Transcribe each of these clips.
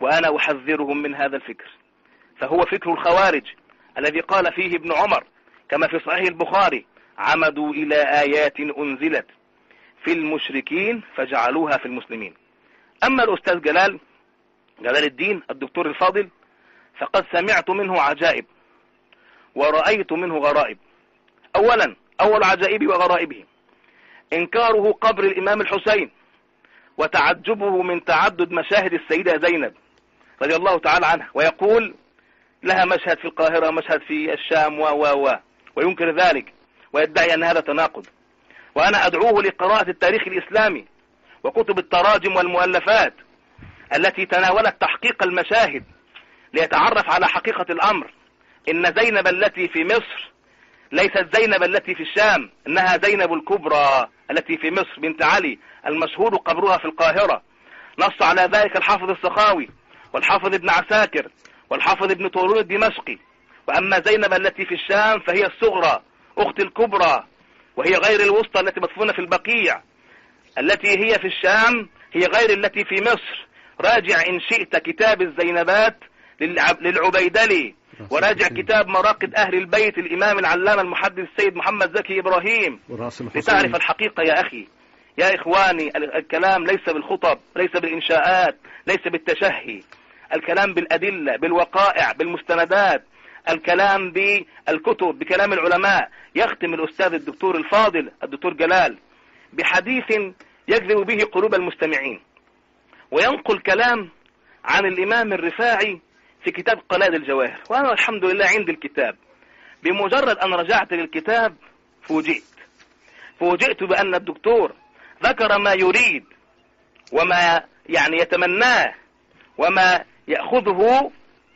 وأنا أحذرهم من هذا الفكر، فهو فكر الخوارج الذي قال فيه ابن عمر كما في صحيح البخاري: عمدوا إلى آيات أنزلت في المشركين فجعلوها في المسلمين. أما الأستاذ جلال الدين الدكتور الفاضل فقد سمعت منه عجائب ورأيت منه غرائب. أولا، أول عجائبه وغرائبه إنكاره قبر الإمام الحسين وتعجبه من تعدد مشاهد السيدة زينب رضي الله تعالى عنها، ويقول لها مشهد في القاهرة ومشهد في الشام وينكر ذلك ويدعي أن هذا تناقض. وأنا أدعوه لقراءة التاريخ الإسلامي وكتب التراجم والمؤلفات التي تناولت تحقيق المشاهد ليتعرف على حقيقة الأمر. إن زينب التي في مصر ليست زينب التي في الشام، إنها زينب الكبرى التي في مصر بنت علي المشهور قبرها في القاهرة. نص على ذلك الحافظ السخاوي والحافظ ابن عساكر والحافظ ابن طولون الدمشقي. وأما زينب التي في الشام فهي الصغرى أخت الكبرى، وهي غير الوسطى التي مدفونة في البقيع. التي هي في الشام هي غير التي في مصر. راجع إن شئت كتاب الزينبات للعبيدلي، وراجع كتاب مراقد أهل البيت الإمام العلامة المحدث السيد محمد زكي إبراهيم لتعرف الحقيقة يا أخي. يا إخواني، الكلام ليس بالخطب، ليس بالإنشاءات، ليس بالتشهي، الكلام بالأدلة، بالوقائع، بالمستندات، الكلام بالكتب، بكلام العلماء. يختم الأستاذ الدكتور الفاضل الدكتور جلال بحديث يجذب به قلوب المستمعين، وينقل كلام عن الإمام الرفاعي في كتاب قلائد الجواهر. وأنا الحمد لله عندي الكتاب. بمجرد أن رجعت للكتاب فوجئت بأن الدكتور ذكر ما يريد وما يعني يتمناه وما يأخذه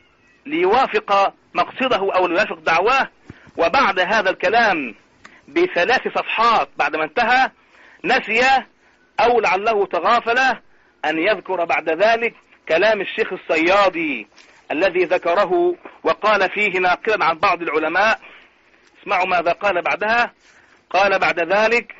ليوافق مقصده أو ليوافق دعواه. وبعد هذا الكلام ب3 صفحات بعد ما انتهى نسي أو لعله تغافل أن يذكر بعد ذلك كلام الشيخ الصيادي الذي ذكره وقال فيه ناقلا عن بعض العلماء. اسمعوا ماذا قال بعدها. قال بعد ذلك: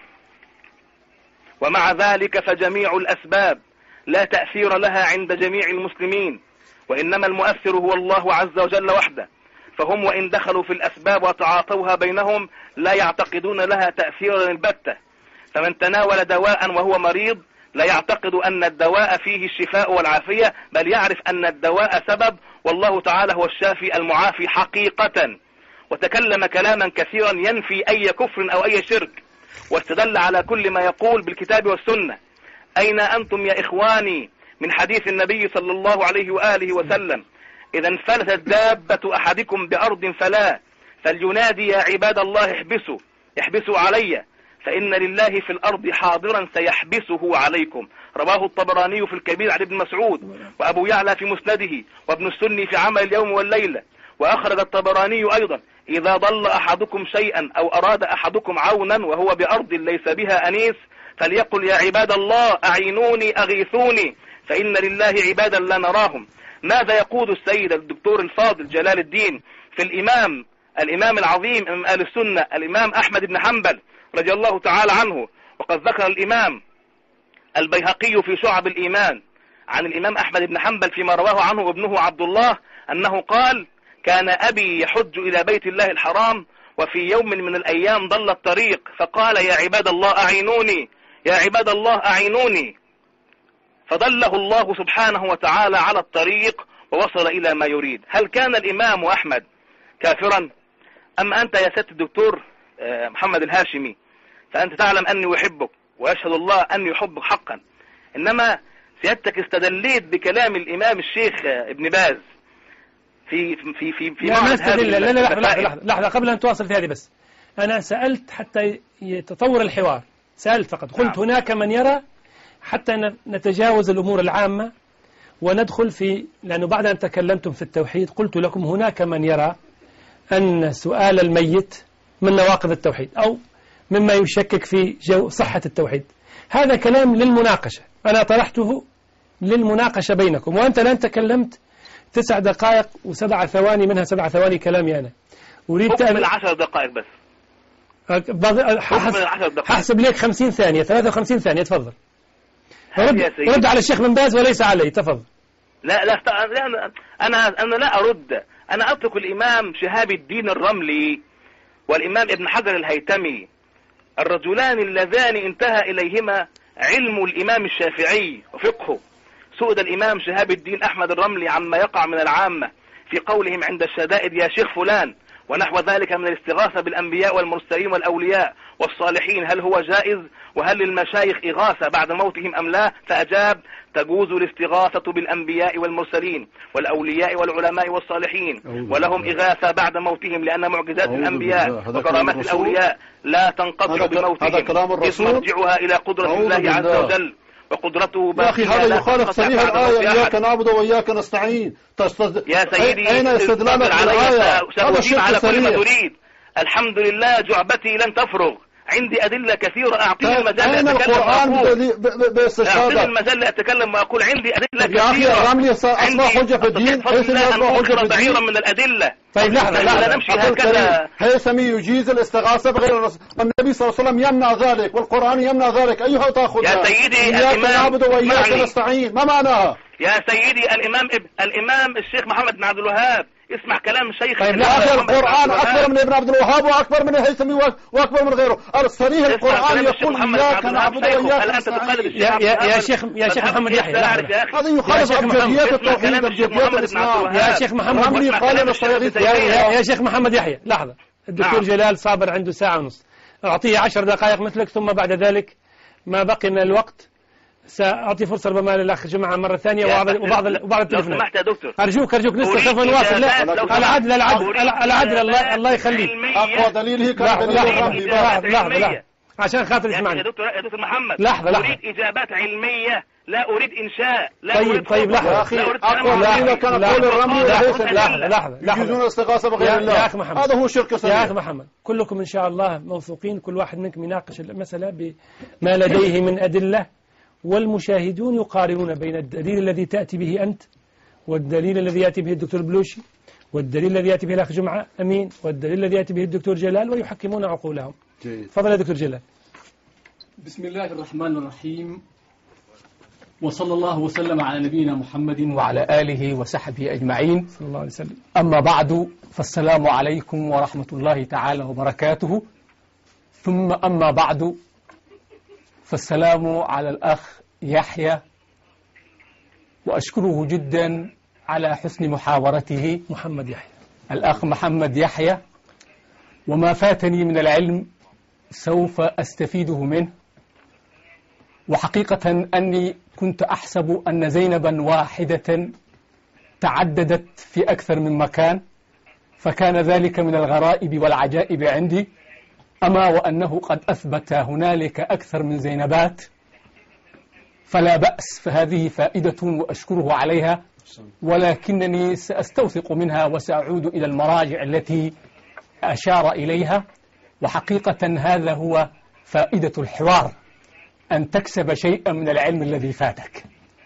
ومع ذلك فجميع الأسباب لا تأثير لها عند جميع المسلمين، وإنما المؤثر هو الله عز وجل وحده، فهم وإن دخلوا في الأسباب وتعاطوها بينهم لا يعتقدون لها تأثيرا البتة. فمن تناول دواء وهو مريض لا يعتقد أن الدواء فيه الشفاء والعافية، بل يعرف أن الدواء سبب، والله تعالى هو الشافي المعافي حقيقة. وتكلم كلاما كثيرا ينفي أي كفر أو أي شرك، واستدل على كل ما يقول بالكتاب والسنة. أين أنتم يا إخواني من حديث النبي صلى الله عليه وآله وسلم: إذا انفلتت دابة أحدكم بأرض فلينادي يا عباد الله احبسوا علي، فإن لله في الأرض حاضرا سيحبسه عليكم. رواه الطبراني في الكبير عن ابن مسعود، وأبو يعلى في مسنده، وابن السني في عمل اليوم والليلة. وأخرج الطبراني أيضا: إذا ضل أحدكم شيئا أو أراد أحدكم عونا وهو بأرض ليس بها أنيس فليقل يا عباد الله أعينوني أغيثوني، فإن لله عبادا لا نراهم. ماذا يقول السيد الدكتور الفاضل جلال الدين في الإمام العظيم من أهل السنة الإمام أحمد بن حنبل رضي الله تعالى عنه؟ وقد ذكر الإمام البيهقي في شعب الإيمان عن الإمام أحمد بن حنبل فيما رواه عنه ابنه عبد الله أنه قال: كان أبي يحج إلى بيت الله الحرام، وفي يوم من الأيام ضل الطريق فقال يا عباد الله أعينوني، يا عباد الله أعينوني، فضله الله سبحانه وتعالى على الطريق ووصل إلى ما يريد. هل كان الإمام أحمد كافرا؟ أما أنت يا سيادة الدكتور محمد الهاشمي فأنت تعلم أني أحبك وأشهد الله أني أحبك حقا، إنما سيادتك استدليت بكلام الإمام الشيخ ابن باز في لحظة قبل أن تواصل في هذه، بس أنا سألت حتى يتطور الحوار، سألت فقط، قلت هناك من يرى حتى نتجاوز الأمور العامة وندخل في، لأنه بعد أن تكلمتم في التوحيد قلت لكم هناك من يرى أن سؤال الميت من نواقض التوحيد أو مما يشكك في صحة التوحيد. هذا كلام للمناقشة، أنا طرحته للمناقشة بينكم، وأنت الآن تكلمت 9 دقائق و7 ثواني، منها 7 ثواني كلامي أنا. أريد من 10 دقائق بس. حسب لك 50 ثانية 53 ثانية. تفضل. رد على الشيخ بن باز وليس علي. تفضل. لا أنا لا أرد، أنا أترك الإمام شهاب الدين الرملي والإمام ابن حجر الهيتمي، الرجلان اللذان انتهى إليهما علم الإمام الشافعي وفقهه. سئل الإمام شهاب الدين أحمد الرملي عما يقع من العامة في قولهم عند الشدائد يا شيخ فلان ونحو ذلك من الاستغاثة بالأنبياء والمرسلين والأولياء والصالحين، هل هو جائز؟ وهل للمشايخ إغاثة بعد موتهم أم لا؟ فأجاب: تجوز الاستغاثة بالأنبياء والمرسلين والأولياء والعلماء والصالحين، ولهم إغاثة بعد موتهم، لأن معجزات الأنبياء وكرامات الأولياء لا تنقطع بموتهم، إذ مرجعها إلى قدرة الله عز وجل، وقدرته يا أخي هذا يخالف صريح الآية: إياك نعبد وإياك نستعين. يا سيدي أين استدلالك بالآية؟ هذا شرك على كل ما صريح. تريد. الحمد لله جعبتي لن تفرغ، عندي أدلة كثيرة. أعطيني المجال أين القرآن باستشهاد؟ أعطيني المجال لأتكلم وأقول عندي أدلة كثيرة. يا أخي الرملي أصبح حجة في الدين، هيثمي أصبح حجة في بعيرا الدين. من الأدلة. طيب لا نمشي هكذا. هيثمي يجيز الاستغاثة بغير الرسول، النبي صلى الله عليه وسلم يمنع ذلك، والقرآن يمنع ذلك، أيها تأخذ؟ يا سيدي إياك نعبد وإياك نستعين، ما معناها؟ يا سيدي الإمام الشيخ محمد بن عبد الوهاب، اسمع كلام الشيخ. طيب يا أخي القرآن أكبر من ابن عبد الوهاب وأكبر من الهيثمي وأكبر من غيره. الصريح القرآن يقول إياك نعبد وإياك نستعين. يا شيخ محمد يحيى، هذا يخالف أبجديات التوحيد، أبجديات الإسلام. يا شيخ محمد يا شيخ محمد يحيى، لحظة. الدكتور جلال صابر عنده ساعة ونص، أعطيه 10 دقائق مثلك، ثم بعد ذلك ما بقي من الوقت سأعطي فرصة ربما للأخ جماعة مرة ثانية وبعض التليفونات. سمحت يا دكتور، أرجوك لسه سوف نواصل. لا العدل الله يخليك. أقوى دليل هي كان دليل الرملي. لحظة عشان خاطر اسمعني يا دكتور محمد. لحظة أريد إجابات علمية، لا أريد إنشاء، لا طيب لحظة يا أخي أقوى دليل كان قول الرملي لحظة يجوزون الاستغاثة بغير الله. يا أخي محمد، هذا هو شرك صريح. يا أخي محمد، كلكم إن شاء الله موثوقين، كل واحد منكم يناقش المسألة بما لديه من أدلة، والمشاهدون يقارنون بين الدليل الذي تأتي به أنت والدليل الذي يأتي به الدكتور بلوشي والدليل الذي يأتي به الأخ جمعة أمين والدليل الذي يأتي به الدكتور جلال، ويحكمون عقولهم. تفضل يا دكتور جلال. بسم الله الرحمن الرحيم، وصلى الله وسلم على نبينا محمد وعلى آله وصحبه أجمعين، صلى الله عليه وسلم. أما بعد، فالسلام عليكم ورحمة الله تعالى وبركاته. ثم أما بعد، فالسلام على الأخ يحيى، وأشكره جدا على حسن محاورته. محمد يحيى، الأخ محمد يحيى، وما فاتني من العلم سوف أستفيده منه. وحقيقة أني كنت أحسب أن زينبا واحدة تعددت في أكثر من مكان، فكان ذلك من الغرائب والعجائب عندي. أما وأنه قد أثبت هنالك أكثر من زينبات فلا بأس، فهذه فائدة وأشكره عليها، ولكنني سأستوثق منها وسأعود إلى المراجع التي أشار إليها. وحقيقة هذا هو فائدة الحوار، أن تكسب شيئا من العلم الذي فاتك.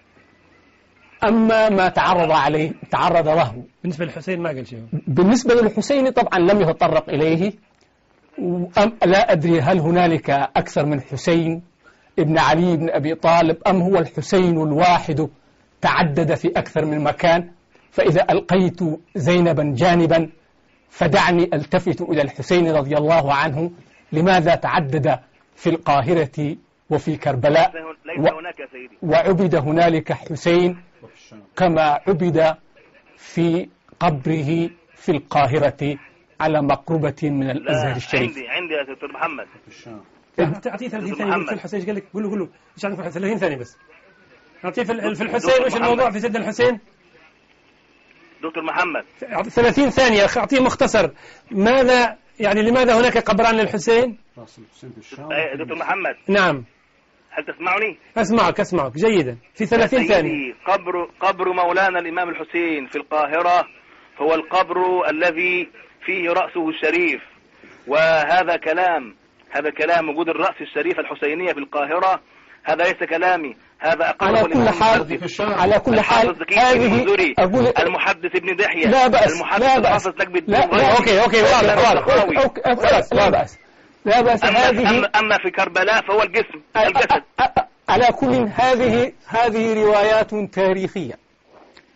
أما ما تعرض له بالنسبة للحسين ما قال شيء. بالنسبة للحسين طبعا لم يتطرق إليه. لا أدري هل هنالك أكثر من حسين ابن علي بن أبي طالب، أم هو الحسين الواحد تعدد في أكثر من مكان. فإذا ألقيت زينبا جانبا فدعني ألتفت إلى الحسين رضي الله عنه، لماذا تعدد في القاهرة وفي كربلاء وعبد هنالك حسين كما عبد في قبره في القاهرة على مقربة من الأزهر الشريف. عندي يا دكتور محمد. تعطيه 30 ثانية في الحسين. ايش قال لك؟ قول له ايش عندك في 30 ثانية بس. نعطيه في الحسين. وش الموضوع في سيدنا الحسين؟ دكتور محمد 30 ثانية، أعطيه مختصر. ماذا يعني لماذا هناك قبران للحسين؟ دكتور محمد. نعم. هل تسمعني؟ أسمعك جيدا. في 30 ثانية. قبر مولانا الإمام الحسين في القاهرة هو القبر الذي فيه رأسه الشريف، وهذا كلام وجود الرأس الشريف الحسينية في القاهرة، هذا ليس كلامي، هذا أقله على كل حال هذه المحدث ابن دحية. لا بأس، المحدث أوكي واضح. لا بأس. أما في كربلاء فهو الجسد. على كل هذه روايات تاريخية،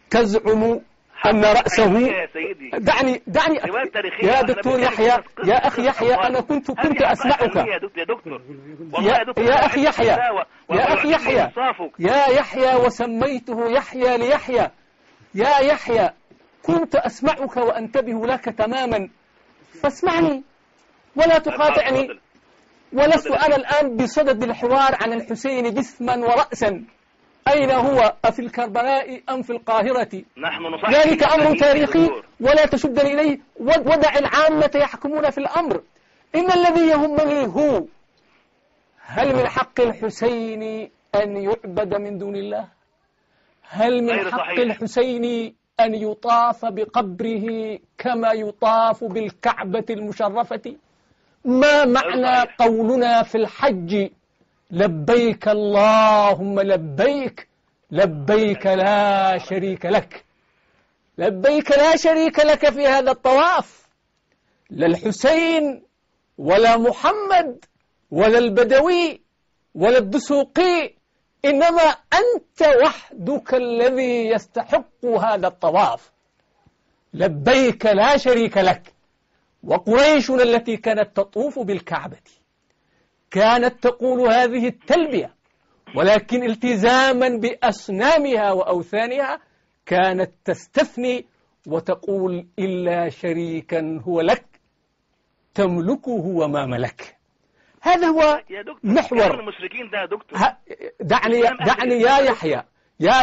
تزعم أن رأسه دعني يا دكتور يحيى، يا أخي يحيى، أنا كنت أسمعك يا أخي يحيى، يا يحيى وسميته يحيى ليحيى. يا يحيى كنت أسمعك وأنتبه لك تماما، فاسمعني ولا تقاطعني. ولست أنا الآن بصدد الحوار عن الحسين جسما ورأسا، أين هو؟ أفي الكربلاء أم في القاهرة؟ ذلك أمر تاريخي ولا تشدني إليه، ودع العامة يحكمون في الأمر. إن الذي يهمني هو هل من حق الحسين أن يعبد من دون الله؟ هل من حق الحسين أن يطاف بقبره كما يطاف بالكعبة المشرفة؟ ما معنى قولنا في الحج لبيك اللهم لبيك، لبيك لا شريك لك؟ لبيك لا شريك لك في هذا الطواف، لا الحسين ولا محمد ولا البدوي ولا الدسوقي، إنما أنت وحدك الذي يستحق هذا الطواف. لبيك لا شريك لك. وقريش التي كانت تطوف بالكعبة كانت تقول هذه التلبية، ولكن التزاما بأصنامها وأوثانها كانت تستثني وتقول إلا شريكا هو لك تملكه وما ملك. هذا هو محور المشركين ده. دكتور دعني يا يحيى، يا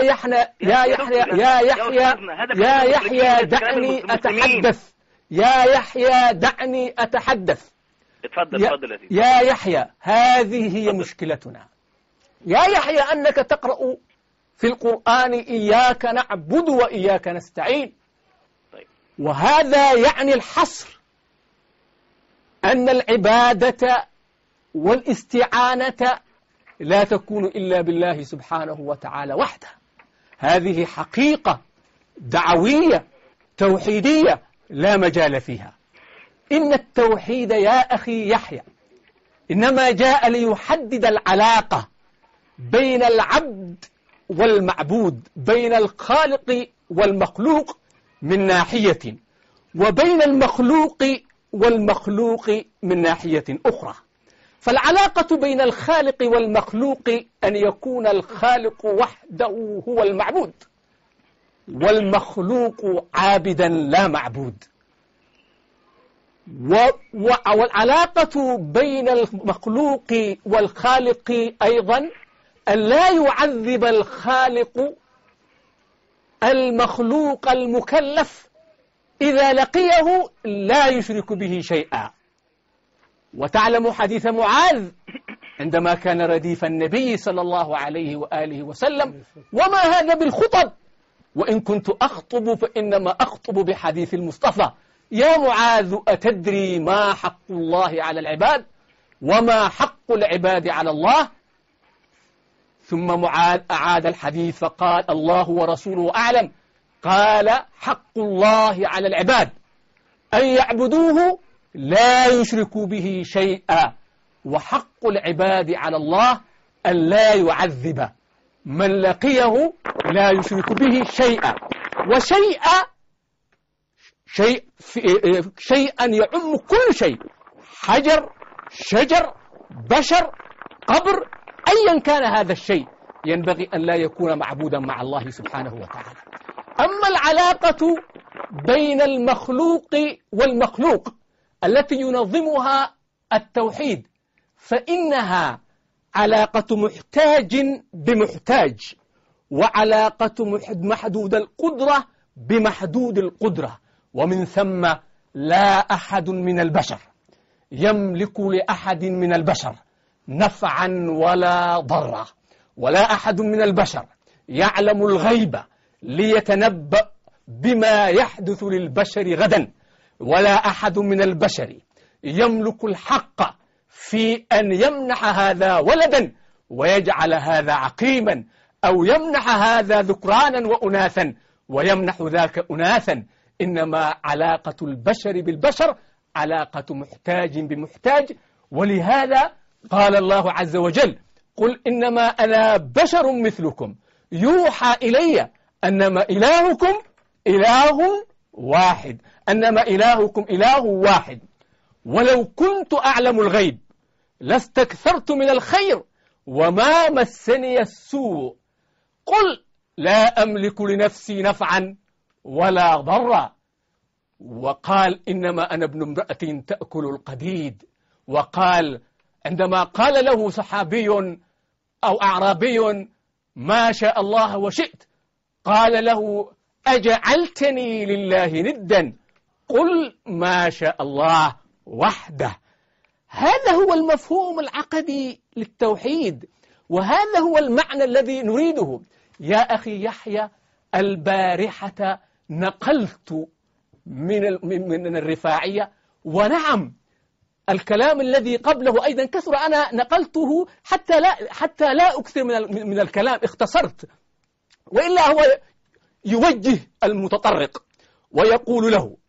يحيى دعني أتحدث، يا يحيى دعني أتحدث. اتفضل يا يحيى، هذه هي مشكلتنا يا يحيى، أنك تقرأ في القرآن إياك نعبد وإياك نستعين. طيب. وهذا يعني الحصر، أن العبادة والاستعانة لا تكون إلا بالله سبحانه وتعالى وحده. هذه حقيقة دعوية توحيدية لا مجال فيها. إن التوحيد يا أخي يحيى إنما جاء ليحدد العلاقة بين العبد والمعبود، بين الخالق والمخلوق من ناحية، وبين المخلوق والمخلوق من ناحية أخرى. فالعلاقة بين الخالق والمخلوق أن يكون الخالق وحده هو المعبود، والمخلوق عابدا لا معبود. والعلاقة بين المخلوق والخالق أيضا أن لا يعذب الخالق المخلوق المكلف إذا لقيه لا يشرك به شيئا. وتعلم حديث معاذ عندما كان رديف النبي صلى الله عليه وآله وسلم: وما هذا بالخطب، وإن كنت أخطب فإنما أخطب بحديث المصطفى. يا معاذ أتدري ما حق الله على العباد وما حق العباد على الله؟ ثم معاذ أعاد الحديث فقال: الله ورسوله أعلم. قال: حق الله على العباد أن يعبدوه لا يشركوا به شيئا، وحق العباد على الله أن لا يعذب من لقيه لا يشرك به شيئا. شيئا يعم كل شيء، حجر، شجر، بشر، قبر، أيا كان هذا الشيء ينبغي أن لا يكون معبودا مع الله سبحانه وتعالى. أما العلاقة بين المخلوق والمخلوق التي ينظمها التوحيد فإنها علاقة محتاج بمحتاج، وعلاقة محدود القدرة بمحدود القدرة. ومن ثم لا أحد من البشر يملك لأحد من البشر نفعا ولا ضرا، ولا أحد من البشر يعلم الغيب ليتنبأ بما يحدث للبشر غدا، ولا أحد من البشر يملك الحق في أن يمنح هذا ولدا ويجعل هذا عقيما، أو يمنح هذا ذكرانا وأناثا ويمنح ذاك أناثا. إنما علاقة البشر بالبشر علاقة محتاج بمحتاج. ولهذا قال الله عز وجل: قل إنما أنا بشر مثلكم يوحى إلي أنما إلهكم إله واحد، أنما إلهكم إله واحد. ولو كنت أعلم الغيب لاستكثرت من الخير وما مسني السوء. قل لا أملك لنفسي نفعا ولا ضرا. وقال إنما أنا ابن امرأة تأكل القديد. وقال عندما قال له صحابي أو أعرابي ما شاء الله وشئت، قال له أجعلتني لله ندا؟ قل ما شاء الله وحده. هذا هو المفهوم العقدي للتوحيد، وهذا هو المعنى الذي نريده. يا أخي يحيى، البارحة نقلت من الرفاعية، ونعم الكلام الذي قبله أيضا كثر، أنا نقلته حتى لا أكثر من الكلام، اختصرت. وإلا هو يوجه المتطرق ويقول له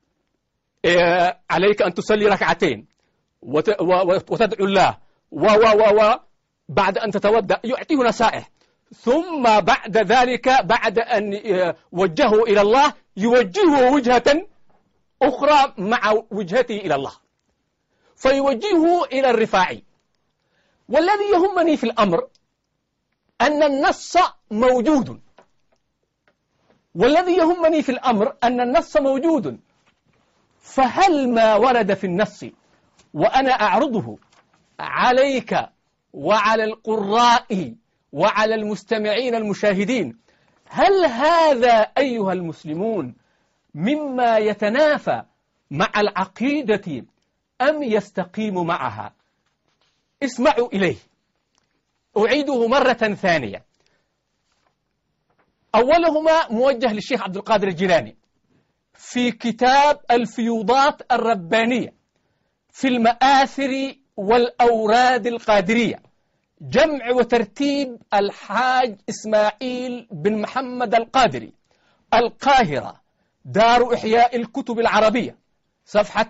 عليك أن تصلي ركعتين وتدعو الله بعد أن تتودع، يعطيه نصائح. ثم بعد ذلك بعد أن وجهه إلى الله يوجهه وجهة أخرى مع وجهته إلى الله، فيوجهه إلى الرفاعي. والذي يهمني في الأمر أن النص موجود، والذي يهمني في الأمر أن النص موجود، فهل ما ورد في النص وأنا أعرضه عليك وعلى القراء وعلى المستمعين المشاهدين، هل هذا أيها المسلمون مما يتنافى مع العقيدة أم يستقيم معها؟ اسمعوا إليه، أعيده مرة ثانية. أولهما موجه للشيخ عبد القادر الجيلاني في كتاب الفيوضات الربانية في المآثر والأوراد القادرية، جمع وترتيب الحاج إسماعيل بن محمد القادري، القاهرة، دار إحياء الكتب العربية، صفحة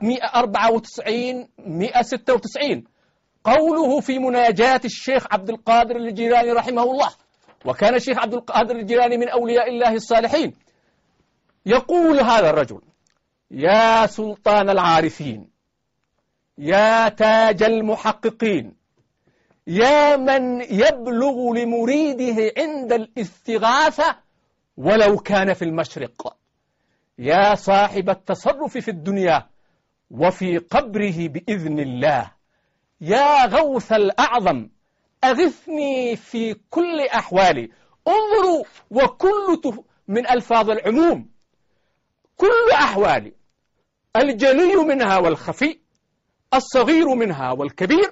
194-196. قوله في مناجاة الشيخ عبد القادر الجيلاني رحمه الله، وكان الشيخ عبد القادر الجيلاني من أولياء الله الصالحين، يقول هذا الرجل: يا سلطان العارفين، يا تاج المحققين، يا من يبلغ لمريده عند الاستغاثة ولو كان في المشرق، يا صاحب التصرف في الدنيا وفي قبره بإذن الله، يا غوث الأعظم، أغثني في كل أحوالي. انظروا، وكل من ألفاظ العموم، كل أحوالي، الجلي منها والخفي، الصغير منها والكبير،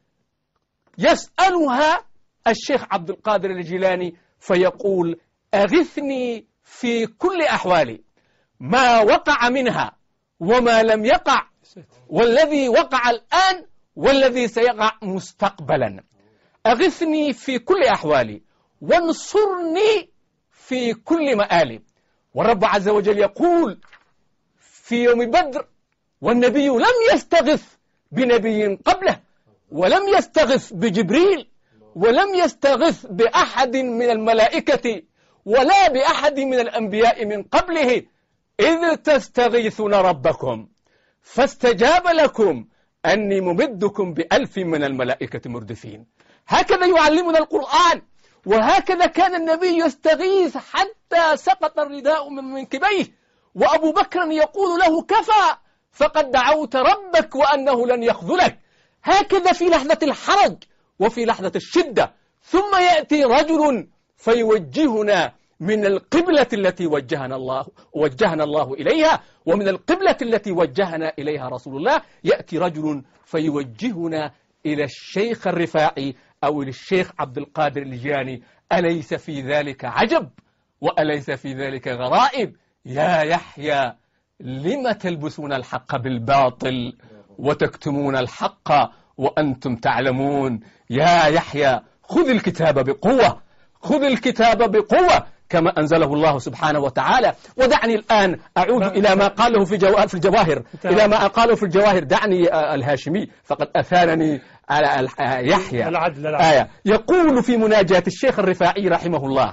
يسألها الشيخ عبد القادر الجيلاني فيقول: أغثني في كل أحوالي، ما وقع منها وما لم يقع، والذي وقع الآن والذي سيقع مستقبلا. أغثني في كل أحوالي وانصرني في كل مآلي. والرب عز وجل يقول في يوم بدر: والنبي لم يستغث بنبي قبله، ولم يستغث بجبريل، ولم يستغث بأحد من الملائكة ولا بأحد من الأنبياء من قبله، إذ تستغيثون ربكم فاستجاب لكم أني ممدكم ب1000 من الملائكة مردفين. هكذا يعلمنا القرآن، وهكذا كان النبي يستغيث حتى سقط الرداء من منكبيه، وأبو بكر يقول له: كفى، فقد دعوت ربك وأنه لن يخذلك. هكذا في لحظة الحرج وفي لحظة الشدة. ثم يأتي رجل فيوجهنا من القبلة التي وجهنا الله إليها، ومن القبلة التي وجهنا إليها رسول الله، يأتي رجل فيوجهنا إلى الشيخ الرفاعي أو إلى الشيخ عبد القادر الجيلاني. أليس في ذلك عجب؟ وأليس في ذلك غرائب؟ يا يحيى، لم تلبسون الحق بالباطل وتكتمون الحق وأنتم تعلمون؟ يا يحيى، خذ الكتاب بقوة، خذ الكتاب بقوة كما أنزله الله سبحانه وتعالى. ودعني الآن أعود إلى ما قاله في الجواهر، إلى ما قاله في الجواهر. دعني الهاشمي، فقد أثانني على يحيى. العدل. يقول في مناجاة الشيخ الرفاعي رحمه الله: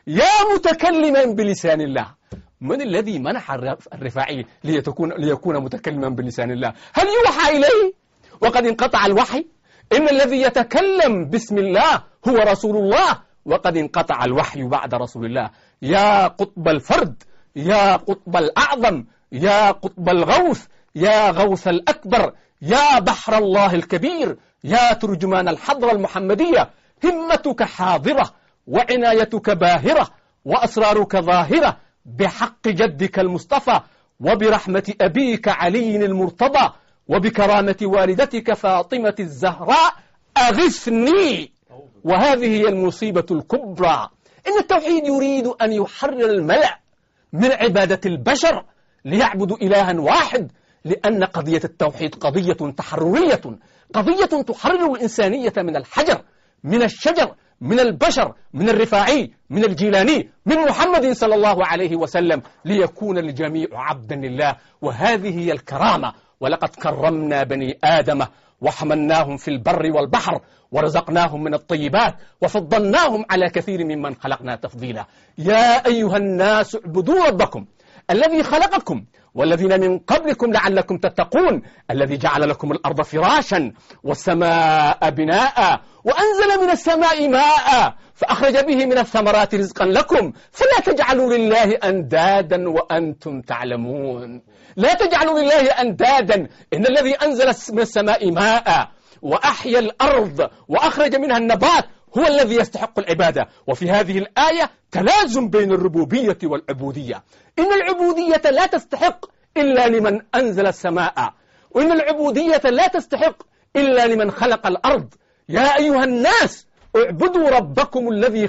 يا متكلما بلسان الله. من الذي منح الرفاعي ليكون متكلما بلسان الله؟ هل يوحى إليه وقد انقطع الوحي؟ إن الذي يتكلم باسم الله هو رسول الله، وقد انقطع الوحي بعد رسول الله. يا قطب الفرد، يا قطب الأعظم، يا قطب الغوث، يا غوث الأكبر، يا بحر الله الكبير، يا ترجمان الحضرة المحمدية، همتك حاضرة وعنايتك باهرة وأسرارك ظاهرة بحق جدك المصطفى وبرحمة أبيك علي المرتضى وبكرامة والدتك فاطمة الزهراء أغثني. وهذه هي المصيبة الكبرى، إن التوحيد يريد أن يحرر الملأ من عبادة البشر ليعبدوا إلها واحد، لأن قضية التوحيد قضية تحررية، قضية تحرر الإنسانية من الحجر، من الشجر، من البشر، من الرفاعي، من الجيلاني، من محمد صلى الله عليه وسلم، ليكون الجميع عبدا لله. وهذه هي الكرامة. ولقد كرمنا بني آدم وحملناهم في البر والبحر ورزقناهم من الطيبات وفضلناهم على كثير ممن خلقنا تفضيلا. يا أيها الناس اعبدوا ربكم الذي خلقكم والذين من قبلكم لعلكم تتقون، الذي جعل لكم الأرض فراشا والسماء بناء وأنزل من السماء ماء فأخرج به من الثمرات رزقا لكم فلا تجعلوا لله أندادا وأنتم تعلمون. لا تجعلوا لله أندادا. إن الذي أنزل من السماء ماء وأحيا الأرض وأخرج منها النبات هو الذي يستحق العبادة. وفي هذه الآية تلازم بين الربوبية والعبودية. إن العبودية لا تستحق إلا لمن أنزل السماء، وإن العبودية لا تستحق إلا لمن خلق الأرض. يا أيها الناس اعبدوا ربكم الذي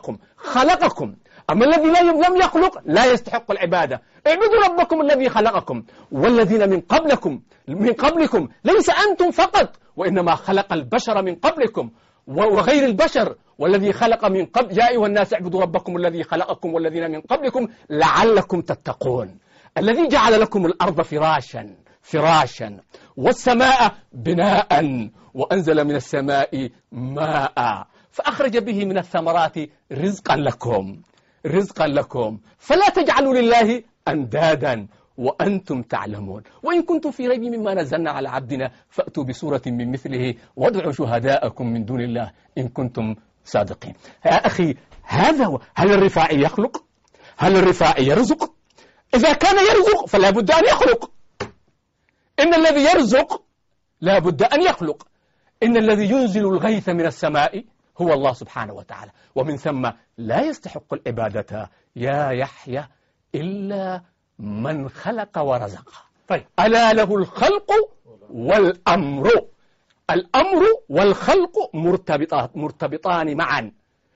خلقكم. أما الذي لم يخلق لا يستحق العبادة. اعبدوا ربكم الذي خلقكم والذين من قبلكم ليس أنتم فقط، وإنما خلق البشر من قبلكم وغير البشر والذي خلق من قبل. يا أيها الناس اعبدوا ربكم الذي خلقكم والذين من قبلكم لعلكم تتقون. الذي جعل لكم الأرض فراشا والسماء بناء وأنزل من السماء ماء فأخرج به من الثمرات رزقا لكم فلا تجعلوا لله أندادا وأنتم تعلمون. وإن كنتم في ريب مما نزلنا على عبدنا فأتوا بسورة من مثله وادعوا شهداءكم من دون الله إن كنتم صادقين. يا أخي هذا هل الرفاعي يخلق؟ هل الرفاعي يرزق؟ إذا كان يرزق فلا بد أن يخلق. إن الذي يرزق لا بد أن يخلق. إن الذي ينزل الغيث من السماء هو الله سبحانه وتعالى. ومن ثم لا يستحق العبادة يا يحيى إلا من خلق ورزق. طيب. ألا له الخلق والأمر. الأمر والخلق مرتبطان معا.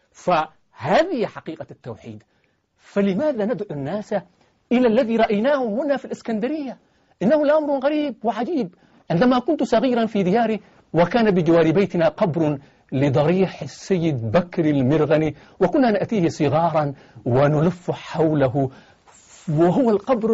فهذه حقيقة التوحيد. فلماذا ندعو الناس إلى الذي رأيناه هنا في الإسكندرية؟ إنه لأمر غريب وعجيب. عندما كنت صغيرا في دياري وكان بجوار بيتنا قبر لضريح السيد بكر المرغني، وكنا نأتيه صغارا ونلف حوله، وهو القبر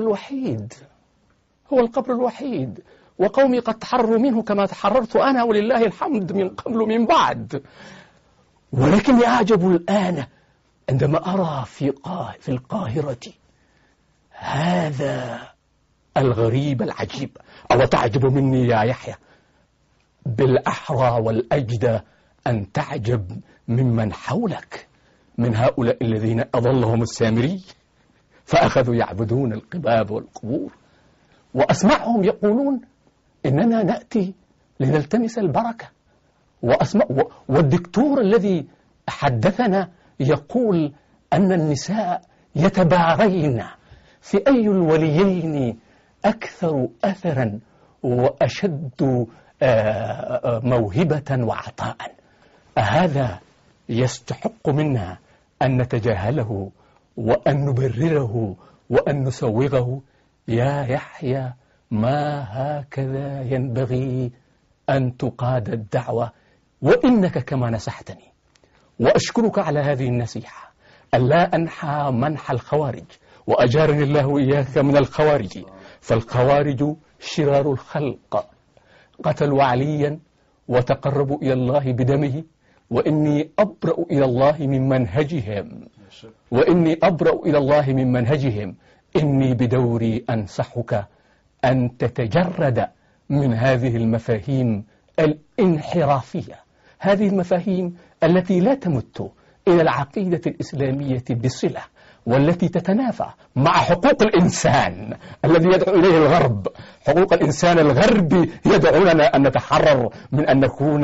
الوحيد. وقومي قد تحرروا منه كما تحررت أنا ولله الحمد من قبل من بعد. ولكني أعجب الآن عندما أرى في القاهرة هذا الغريب العجيب. أو تعجب مني يا يحيى؟ بالأحرى والأجدى أن تعجب ممن حولك من هؤلاء الذين أضلهم السامري فأخذوا يعبدون القباب والقبور. وأسمعهم يقولون إننا نأتي لنلتمس البركة. والدكتور الذي حدثنا يقول أن النساء يتبارين في أي الوليين أكثر أثرا وأشد موهبة وعطاء. هذا يستحق منا أن نتجاهله وأن نبرره وأن نسوغه. يا يحيى ما هكذا ينبغي أن تقاد الدعوة. وإنك كما نصحتني وأشكرك على هذه النصيحة ألا أنحى منح الخوارج، وأجارني الله إياك من الخوارج. فالخوارج شرار الخلق، قتلوا عليا وتقربوا إلى الله بدمه، وإني أبرأ إلى الله من منهجهم. وإني أبرأ إلى الله من منهجهم. إني بدوري أنصحك أن تتجرد من هذه المفاهيم الانحرافية، هذه المفاهيم التي لا تمت إلى العقيدة الإسلامية بصلة، والتي تتنافى مع حقوق الإنسان الذي يدعو إليه الغرب. حقوق الإنسان الغربي يدعوننا أن نتحرر من أن نكون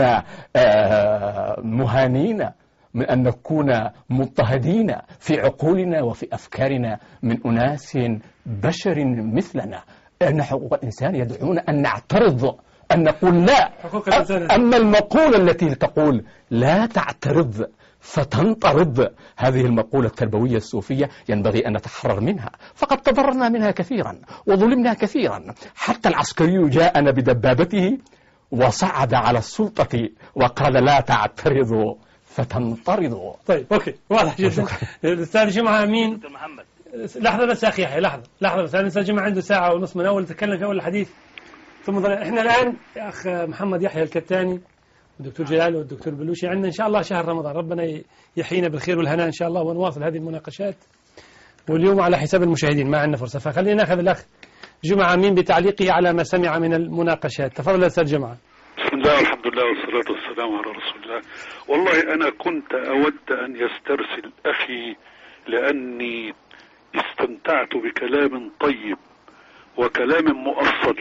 مهانين، من أن نكون مضطهدين في عقولنا وفي أفكارنا من أناس بشر مثلنا. أن حقوق الإنسان يدعون أن نعترض، أن نقول لا. أما المقولة التي تقول لا تعترض فتنطرد، هذه المقولة التربوية الصوفية ينبغي أن نتحرر منها. فقد تضررنا منها كثيرا وظلمنا كثيرا، حتى العسكري جاءنا بدبابته وصعد على السلطة وقال لا تعترضوا فتنطردوا. طيب أوكي، واضح جدا. الأستاذ جمعة أمين، لحظة بس يا أخي يحيى، لحظة بس. الأستاذ جمعة عنده ساعة ونص من أول تكلم في أول الحديث ثم إحنا الآن يا أخ محمد يحيى الكتاني والدكتور جلال والدكتور بلوشي عندنا إن شاء الله شهر رمضان، ربنا يحيينا بالخير والهناء إن شاء الله، ونواصل هذه المناقشات. واليوم على حساب المشاهدين ما عندنا فرصة، فخلينا ناخذ الأخ جمعة أمين بتعليقه على ما سمع من المناقشات. تفضل أستاذ جمعة. بسم الله والحمد لله والصلاة والسلام على رسول الله. والله أنا كنت أود أن يسترسل أخي، لأني استمتعت بكلام طيب وكلام مؤصل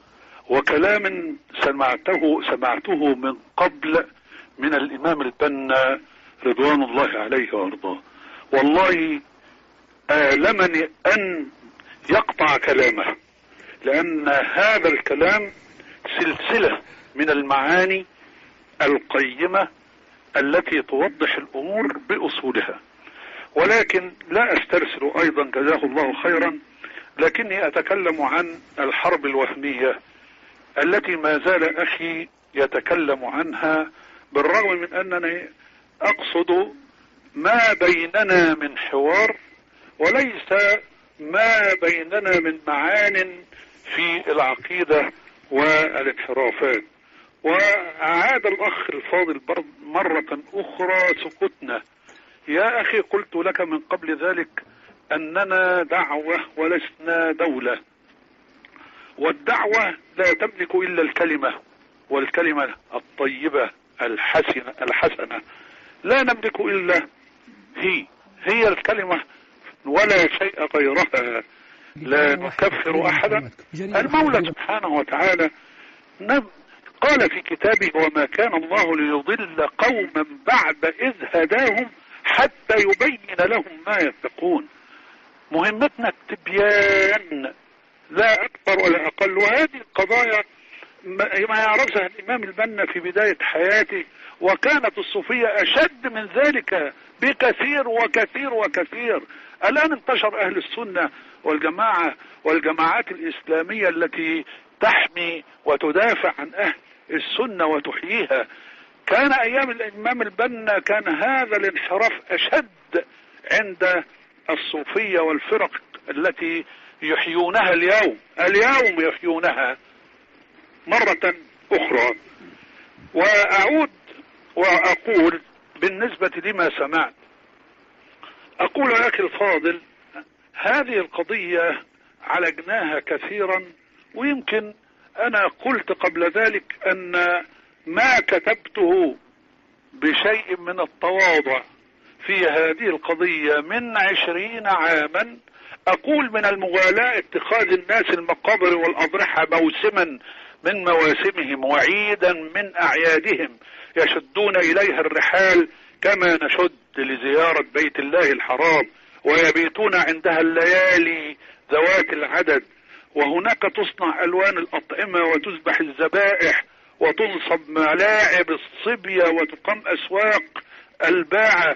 وكلام سمعته من قبل من الإمام البنا رضوان الله عليه وأرضاه. والله آلمني أن يقطع كلامه، لأن هذا الكلام سلسلة من المعاني القيمة التي توضح الأمور بأصولها. ولكن لا أسترسل أيضا جزاه الله خيرا، لكني أتكلم عن الحرب الوهمية التي ما زال أخي يتكلم عنها، بالرغم من أنني أقصد ما بيننا من حوار وليس ما بيننا من معان في العقيدة والانحرافات. وأعاد الأخ الفاضل مرة أخرى سكوتنا. يا أخي قلت لك من قبل ذلك أننا دعوة ولسنا دولة، والدعوة لا تملك إلا الكلمة، والكلمة الطيبة الحسنة لا نملك إلا هي الكلمة ولا شيء غيرها. لا نكفر أحدا. المولى سبحانه وتعالى قال في كتابه: وما كان الله ليضل قوما بعد إذ هداهم حتى يبين لهم ما يتقون. مهمتنا التبيان لا أكبر ولا أقل. وهذه القضايا ما يعرفها الإمام البنا في بداية حياته، وكانت الصوفية أشد من ذلك بكثير وكثير وكثير. الآن انتشر أهل السنة والجماعات الإسلامية التي تحمي وتدافع عن أهل السنة وتحييها. كان أيام الإمام البنا كان هذا الانحراف أشد عند الصوفية والفرق التي يحيونها اليوم يحيونها مرة أخرى. وأعود وأقول بالنسبة لما سمعت، أقول يا أخي الفاضل، هذه القضية عالجناها كثيرا، ويمكن أنا قلت قبل ذلك أن ما كتبته بشيء من التواضع في هذه القضية من 20 عاما، أقول من المغالاة اتخاذ الناس المقابر والأضرحة موسما من مواسمهم وعيدا من أعيادهم يشدون إليها الرحال كما نشد لزيارة بيت الله الحرام، ويبيتون عندها الليالي ذوات العدد، وهناك تصنع ألوان الأطعمة وتذبح الذبائح وتنصب ملاعب الصبية وتقام أسواق الباعة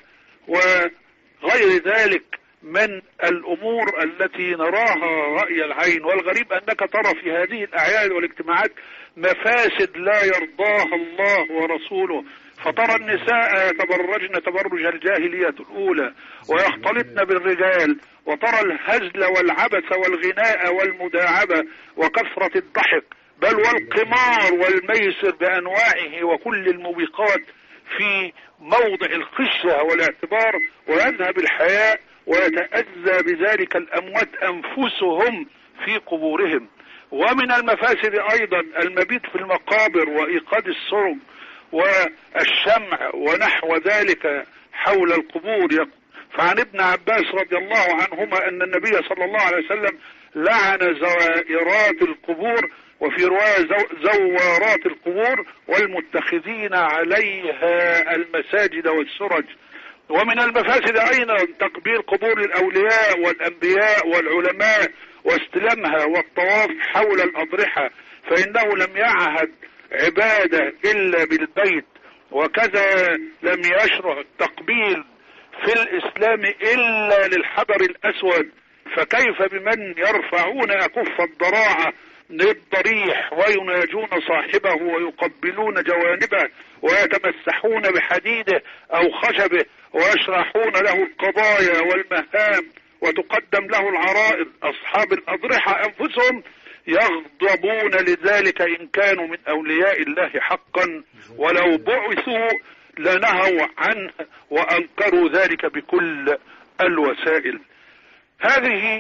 وغير ذلك من الأمور التي نراها رأي العين. والغريب أنك ترى في هذه الأعياد والاجتماعات مفاسد لا يرضاها الله ورسوله، فترى النساء يتبرجن تبرج الجاهلية الأولى ويختلطن بالرجال، وترى الهزل والعبث والغناء والمداعبة وكثرة الضحك، بل والقمار والميسر بأنواعه وكل الموبقات في موضع الخشية والاعتبار، ويذهب الحياء ويتأذى بذلك الأموات أنفسهم في قبورهم. ومن المفاسد أيضا المبيت في المقابر وإيقاد السرج والشمع ونحو ذلك حول القبور. فعن ابن عباس رضي الله عنهما أن النبي صلى الله عليه وسلم لعن زوائرات القبور، وفي رواية زوارات القبور والمتخذين عليها المساجد والسرج. ومن المفاسد أيضا تقبيل قبور الأولياء والأنبياء والعلماء واستلامها والطواف حول الأضرحة، فإنه لم يعهد عبادة إلا بالبيت، وكذا لم يشرع التقبيل في الإسلام إلا للحجر الأسود، فكيف بمن يرفعون أكف الضراعة للضريح ويناجون صاحبه ويقبلون جوانبه ويتمسحون بحديده أو خشبه ويشرحون له القضايا والمهام وتقدم له العرائض. أصحاب الأضرحة أنفسهم يغضبون لذلك إن كانوا من أولياء الله حقا، ولو بعثوا لنهوا عنه وأنكروا ذلك بكل الوسائل. هذه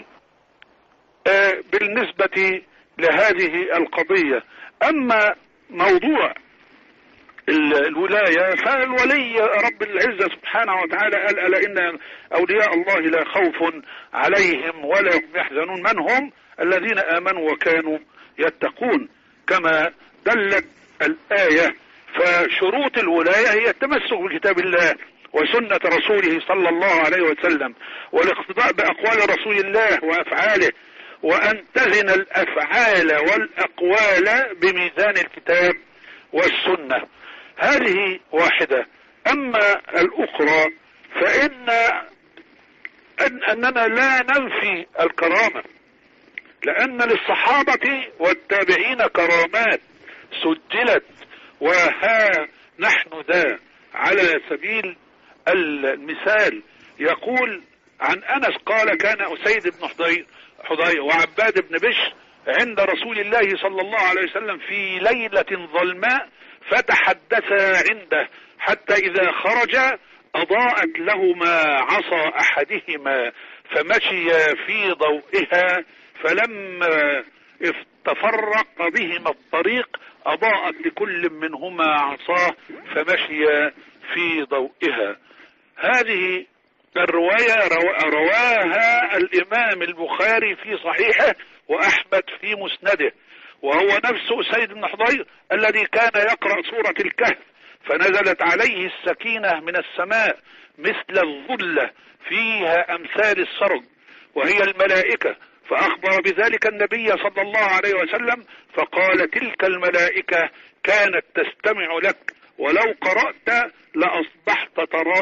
بالنسبة لهذه القضية. أما موضوع الولاية فالولي رب العزة سبحانه وتعالى قال: ألا إن أولياء الله لا خوف عليهم ولا هم يحزنون، من هم؟ الذين آمنوا وكانوا يتقون، كما دلت الآية. فشروط الولاية هي التمسك بكتاب الله وسنة رسوله صلى الله عليه وسلم، والاقتداء بأقوال رسول الله وأفعاله، وأن تزن الأفعال والأقوال بميزان الكتاب والسنة. هذه واحدة. أما الأخرى أننا لا ننفي الكرامة، لأن للصحابة والتابعين كرامات سجلت، وها نحن ذا. على سبيل المثال يقول عن أنس قال: كان أسيد بن حضير وعباد بن بشر عند رسول الله صلى الله عليه وسلم في ليلة ظلماء، فتحدثا عنده حتى إذا خرج أضاءت لهما عصا أحدهما فمشي في ضوئها، فلما تفرق بهما الطريق أضاءت لكل منهما عصاه فمشي في ضوئها. هذه الرواية رواها الإمام البخاري في صحيحه وأحمد في مسنده، وهو نفس أسيد بن حضير الذي كان يقرأ سورة الكهف فنزلت عليه السكينة من السماء مثل الظلة فيها أمثال السرج وهي الملائكة، فأخبر بذلك النبي صلى الله عليه وسلم فقال: تلك الملائكة كانت تستمع لك، ولو قرأت لأصبحت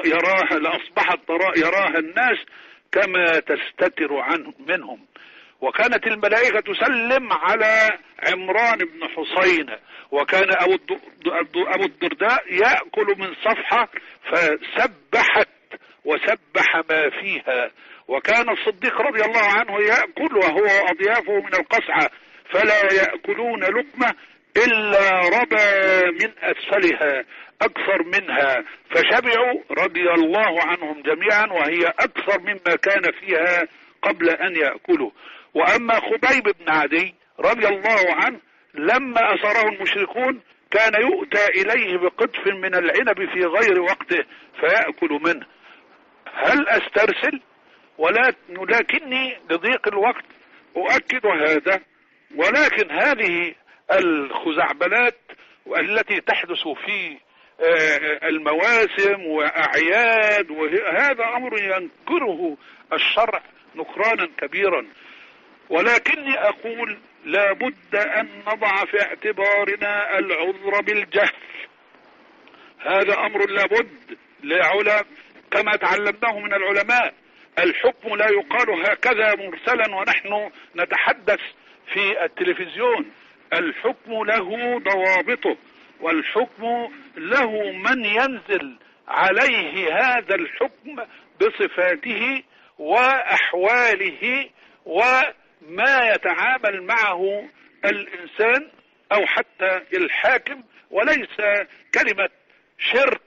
يراها الناس كما تستتر منهم. وكانت الملائكة تسلم على عمران بن حسين، وكان أبو الدرداء يأكل من صفحة فسبحت وسبح ما فيها، وكان الصديق رضي الله عنه يأكل وهو أضيافه من القصعة فلا يأكلون لقمة إلا ربى من أسفلها أكثر منها فشبعوا رضي الله عنهم جميعا، وهي أكثر مما كان فيها قبل أن يأكلوا. وأما خبيب بن عدي رضي الله عنه لما أسره المشركون كان يؤتى إليه بقطف من العنب في غير وقته فيأكل منه. هل أسترسل؟ ولكني لضيق الوقت أؤكد هذا. ولكن هذه الخزعبلات التي تحدث في المواسم وأعياد، وهذا أمر ينكره الشرع نكرانا كبيرا. ولكني أقول لا بد أن نضع في اعتبارنا العذر بالجهل. هذا أمر لابد لعلماء كما تعلمناه من العلماء. الحكم لا يقال هكذا مرسلا ونحن نتحدث في التلفزيون. الحكم له ضوابطه، والحكم له من ينزل عليه هذا الحكم بصفاته وأحواله وما يتعامل معه الإنسان أو حتى الحاكم. وليس كلمة شرك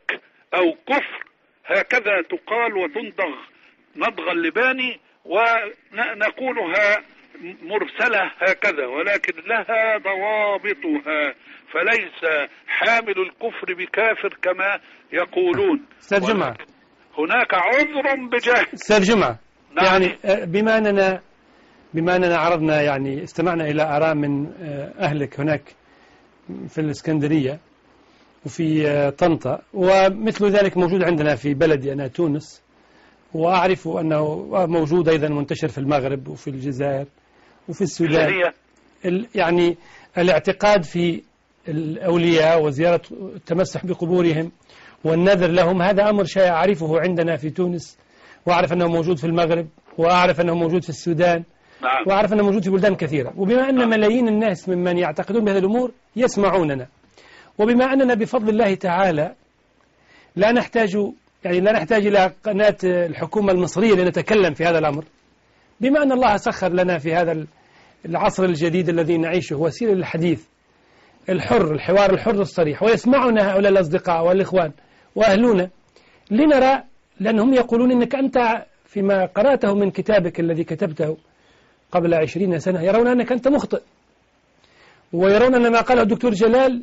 أو كفر، هكذا تقال وتندغ نضغ اللباني، ونقولها مرسلة هكذا، ولكن لها ضوابطها، فليس حامل الكفر بكافر كما يقولون. أستاذ جمعة، هناك عذر بجهل. أستاذ جمعة، نعم. يعني بما أننا عرضنا، يعني استمعنا إلى آراء من أهلك هناك في الإسكندرية وفي طنطا، ومثل ذلك موجود عندنا في بلدي أنا تونس، وأعرف أنه موجود أيضا منتشر في المغرب وفي الجزائر وفي السودان. يعني الاعتقاد في الأولياء وزيارة التمسح بقبورهم والنذر لهم، هذا أمر شيء أعرفه عندنا في تونس، وأعرف أنه موجود في المغرب، وأعرف أنه موجود في السودان، نعم. وأعرف أنه موجود في بلدان كثيرة. وبما أن ملايين الناس ممن يعتقدون بهذه الأمور يسمعوننا، وبما أننا بفضل الله تعالى لا نحتاج إلى قناة الحكومة المصرية لنتكلم في هذا الأمر، بما أن الله سخر لنا في هذا العصر الجديد الذي نعيشه وسيلة الحديث الحر، الحوار الحر الصريح، ويسمعنا هؤلاء الأصدقاء والإخوان وأهلنا، لنرى، لأنهم يقولون إنك أنت فيما قرأته من كتابك الذي كتبته قبل 20 سنة يرون أنك أنت مخطئ، ويرون أن ما قاله الدكتور جلال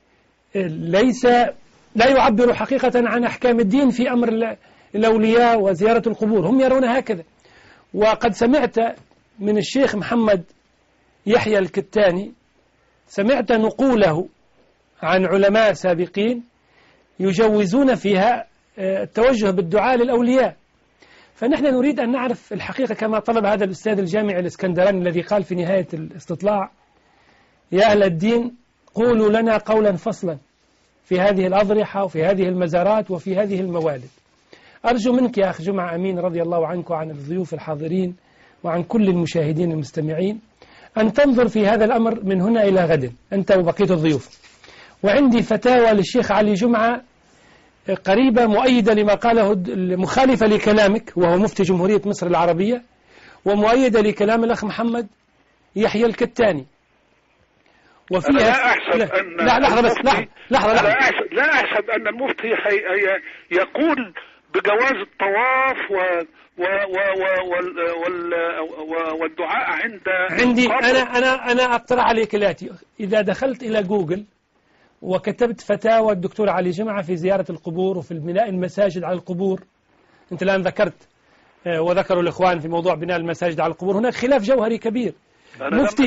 لا يعبر حقيقة عن أحكام الدين في أمر الأولياء وزيارة القبور، هم يرون هكذا. وقد سمعت من الشيخ محمد يحيى الكتاني، سمعت نقوله عن علماء سابقين يجوزون فيها التوجه بالدعاء للأولياء. فنحن نريد أن نعرف الحقيقة كما طلب هذا الأستاذ الجامعي الإسكندراني الذي قال في نهاية الاستطلاع: يا أهل الدين قولوا لنا قولا فصلا في هذه الأضرحة وفي هذه المزارات وفي هذه الموالد. أرجو منك يا أخ جمعة أمين رضي الله عنك وعن الضيوف الحاضرين وعن كل المشاهدين المستمعين أن تنظر في هذا الأمر من هنا إلى غد أنت وبقية الضيوف. وعندي فتاوى للشيخ علي جمعة قريبة مؤيدة لما قاله، مخالفة لكلامك وهو مفتي جمهورية مصر العربية، ومؤيدة لكلام الأخ محمد يحيى الكتاني. وفيها لا أحسب أن لحظة بس، لحظة. لا أحسب أن المفتي يقول بجواز الطواف والدعاء عندي أنا أقترح عليك الآتي: إذا دخلت إلى جوجل وكتبت فتاوى الدكتور علي جمعة في زيارة القبور وفي بناء المساجد على القبور، أنت الآن ذكرت وذكروا الإخوان في موضوع بناء المساجد على القبور، هناك خلاف جوهري كبير. مفتي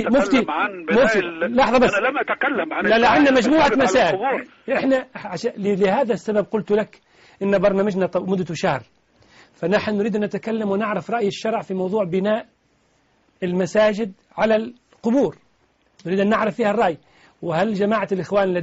لحظة بس، أنا لم أتكلم عن لا عندنا مجموعة مسائل. إحنا لهذا السبب قلت لك إن برنامجنا مدته شهر، فنحن نريد أن نتكلم ونعرف رأي الشرع في موضوع بناء المساجد على القبور، نريد أن نعرف فيها الرأي. وهل جماعة الإخوان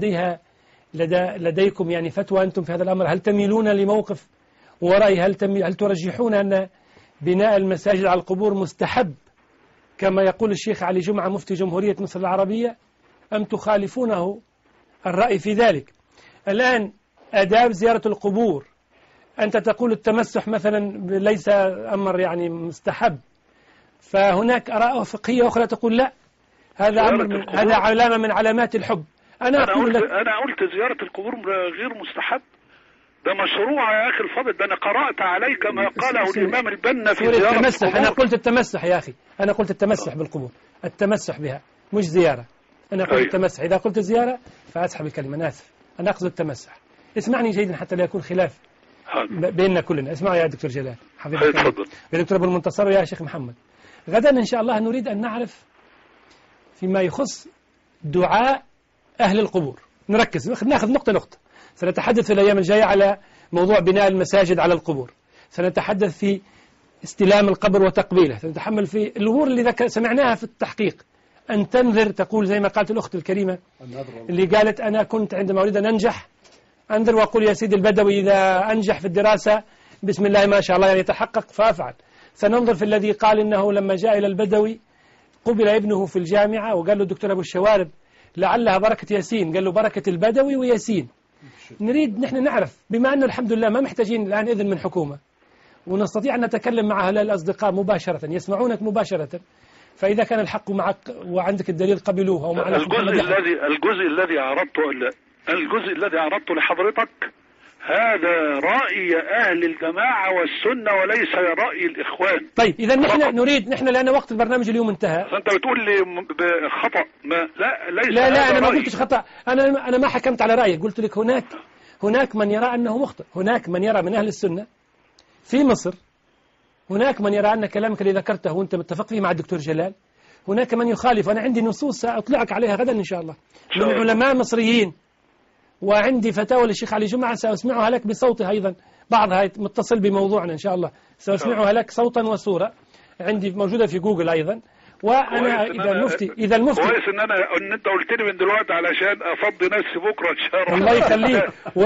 لديكم يعني فتوى أنتم في هذا الأمر؟ هل تميلون لموقف ورأي؟ هل ترجحون أن بناء المساجد على القبور مستحب كما يقول الشيخ علي جمعة مفتي جمهورية مصر العربية، أم تخالفونه الرأي في ذلك؟ الآن آداب زيارة القبور، أنت تقول التمسح مثلا ليس أمر يعني مستحب، فهناك آراء فقهية أخرى تقول لا، هذا أمر هذا علامة من علامات الحب. أنا قلت زيارة القبور غير مستحب، ده مشروع يا أخي الفضل، ده أنا قرأت عليك ما قاله الإمام البنا في زيارة التمسح. القبور. أنا قلت التمسح يا أخي، أنا قلت التمسح بالقبور، التمسح بها مش زيارة. أنا قلت التمسح، إذا قلت زيارة فأسحب الكلمة، أنا آسف، أنا أقصد التمسح. اسمعني جيدا حتى لا يكون خلاف بيننا كلنا. اسمع يا دكتور جلال حفظك الله، يا دكتور أبو المنتصر ويا شيخ محمد، غدا إن شاء الله نريد أن نعرف فيما يخص دعاء أهل القبور. نركز، نأخذ نقطة. سنتحدث في الأيام الجاية على موضوع بناء المساجد على القبور، سنتحدث في استلام القبر وتقبيله، سنتحمل في الأمور اللي سمعناها في التحقيق. أن تنذر، تقول زي ما قالت الأخت الكريمة اللي قالت أنا كنت عندما أريد أن أنجح أنذر وأقول يا سيدي البدوي إذا أنجح في الدراسة بسم الله ما شاء الله يعني يتحقق فأفعل. سننظر في الذي قال إنه لما جاء إلى البدوي قبل ابنه في الجامعة وقال له الدكتور أبو الشوارب لعلها بركة ياسين، قال له بركة البدوي وياسين. نريد نحن نعرف، بما أنه الحمد لله ما محتاجين الآن إذن من حكومة ونستطيع أن نتكلم مع هؤلاء الأصدقاء مباشرة، يسمعونك مباشرة، فإذا كان الحق معك وعندك الدليل قبلوه أو الجزء الذي عرضته لحضرتك هذا رأي أهل الجماعة والسنة وليس رأي الإخوان. طيب إذا نحن نريد، نحن لأن وقت البرنامج اليوم انتهى. أنت بتقول لي خطأ؟ لا ليس. لا أنا ما قلتش خطأ، أنا ما حكمت على رأيك، قلت لك هناك من يرى أنه مخطئ، هناك من يرى من أهل السنة في مصر، هناك من يرى أن كلامك اللي ذكرته وأنت متفق فيه مع الدكتور جلال، هناك من يخالف. أنا عندي نصوص سأطلعك عليها غدا إن شاء الله من علماء مصريين، وعندي فتاوى للشيخ علي جمعة سأسمعها لك بصوتها أيضا، بعضها متصل بموضوعنا إن شاء الله، سأسمعها لك صوتا وصورة، عندي موجودة في جوجل أيضا. وأنا إذا المفتي كويس إن أنت قلت لي من دلوقتي علشان أفضي نفسي بكرة إن شاء الله. الله يخليك.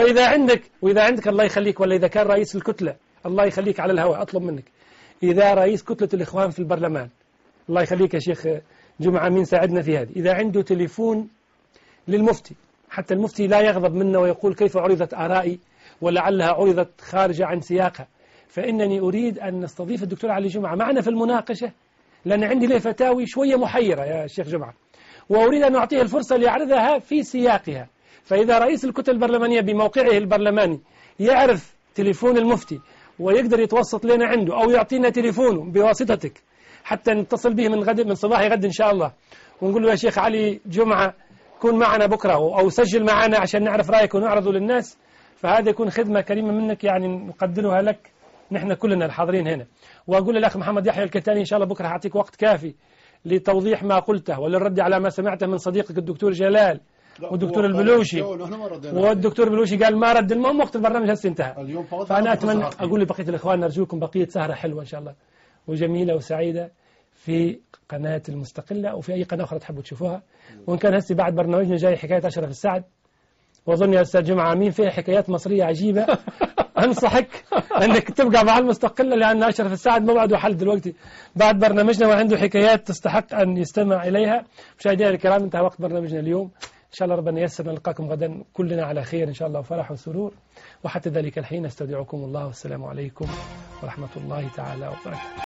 وإذا عندك الله يخليك، ولا إذا كان رئيس الكتلة الله يخليك على الهواء أطلب منك، إذا رئيس كتلة الإخوان في البرلمان الله يخليك يا شيخ جمعة مين ساعدنا في هذه، إذا عنده تليفون للمفتي، حتى المفتي لا يغضب منا ويقول كيف عرضت آرائي ولعلها عرضت خارجة عن سياقها، فإنني أريد أن نستضيف الدكتور علي جمعة معنا في المناقشة، لأن عندي له فتاوي شوية محيرة يا شيخ جمعة، وأريد أن أعطيه الفرصة ليعرضها في سياقها. فإذا رئيس الكتل البرلمانية بموقعه البرلماني يعرف تليفون المفتي ويقدر يتوسط لنا عنده أو يعطينا تليفونه بواسطتك حتى نتصل به من صباح غد إن شاء الله، ونقول له يا شيخ علي جمعة كن معنا بكرة أو سجل معنا عشان نعرف رأيك ونعرضه للناس، فهذا يكون خدمة كريمة منك يعني نقدرها لك نحن كلنا الحاضرين هنا. وأقول للأخ محمد يحيى الكتاني إن شاء الله بكرة هعطيك وقت كافي لتوضيح ما قلته وللرد على ما سمعته من صديقك الدكتور جلال والدكتور البلوشي. والدكتور البلوشي قال ما رد، المهم وقت البرنامج هسه انتهى. فأنا أتمنى أقول لبقية الإخوان نرجوكم بقية سهرة حلوة إن شاء الله وجميلة وسعيدة في قناة المستقلة أو في أي قناة أخرى تحبوا تشوفوها. وإن كان هسه بعد برنامجنا جاي حكاية أشرف السعد، وأظن يا أستاذ جمعة أمين فيها حكايات مصرية عجيبة أنصحك أنك تبقى مع المستقلة، لأن أشرف السعد ما بعده حل دلوقتي بعد برنامجنا وعنده حكايات تستحق أن يستمع إليها. مشاهدينا الكرام انتهى وقت برنامجنا اليوم، إن شاء الله ربنا ييسر نلقاكم غدا كلنا على خير إن شاء الله وفرح وسرور، وحتى ذلك الحين استودعكم الله والسلام عليكم ورحمة الله تعالى وبركاته.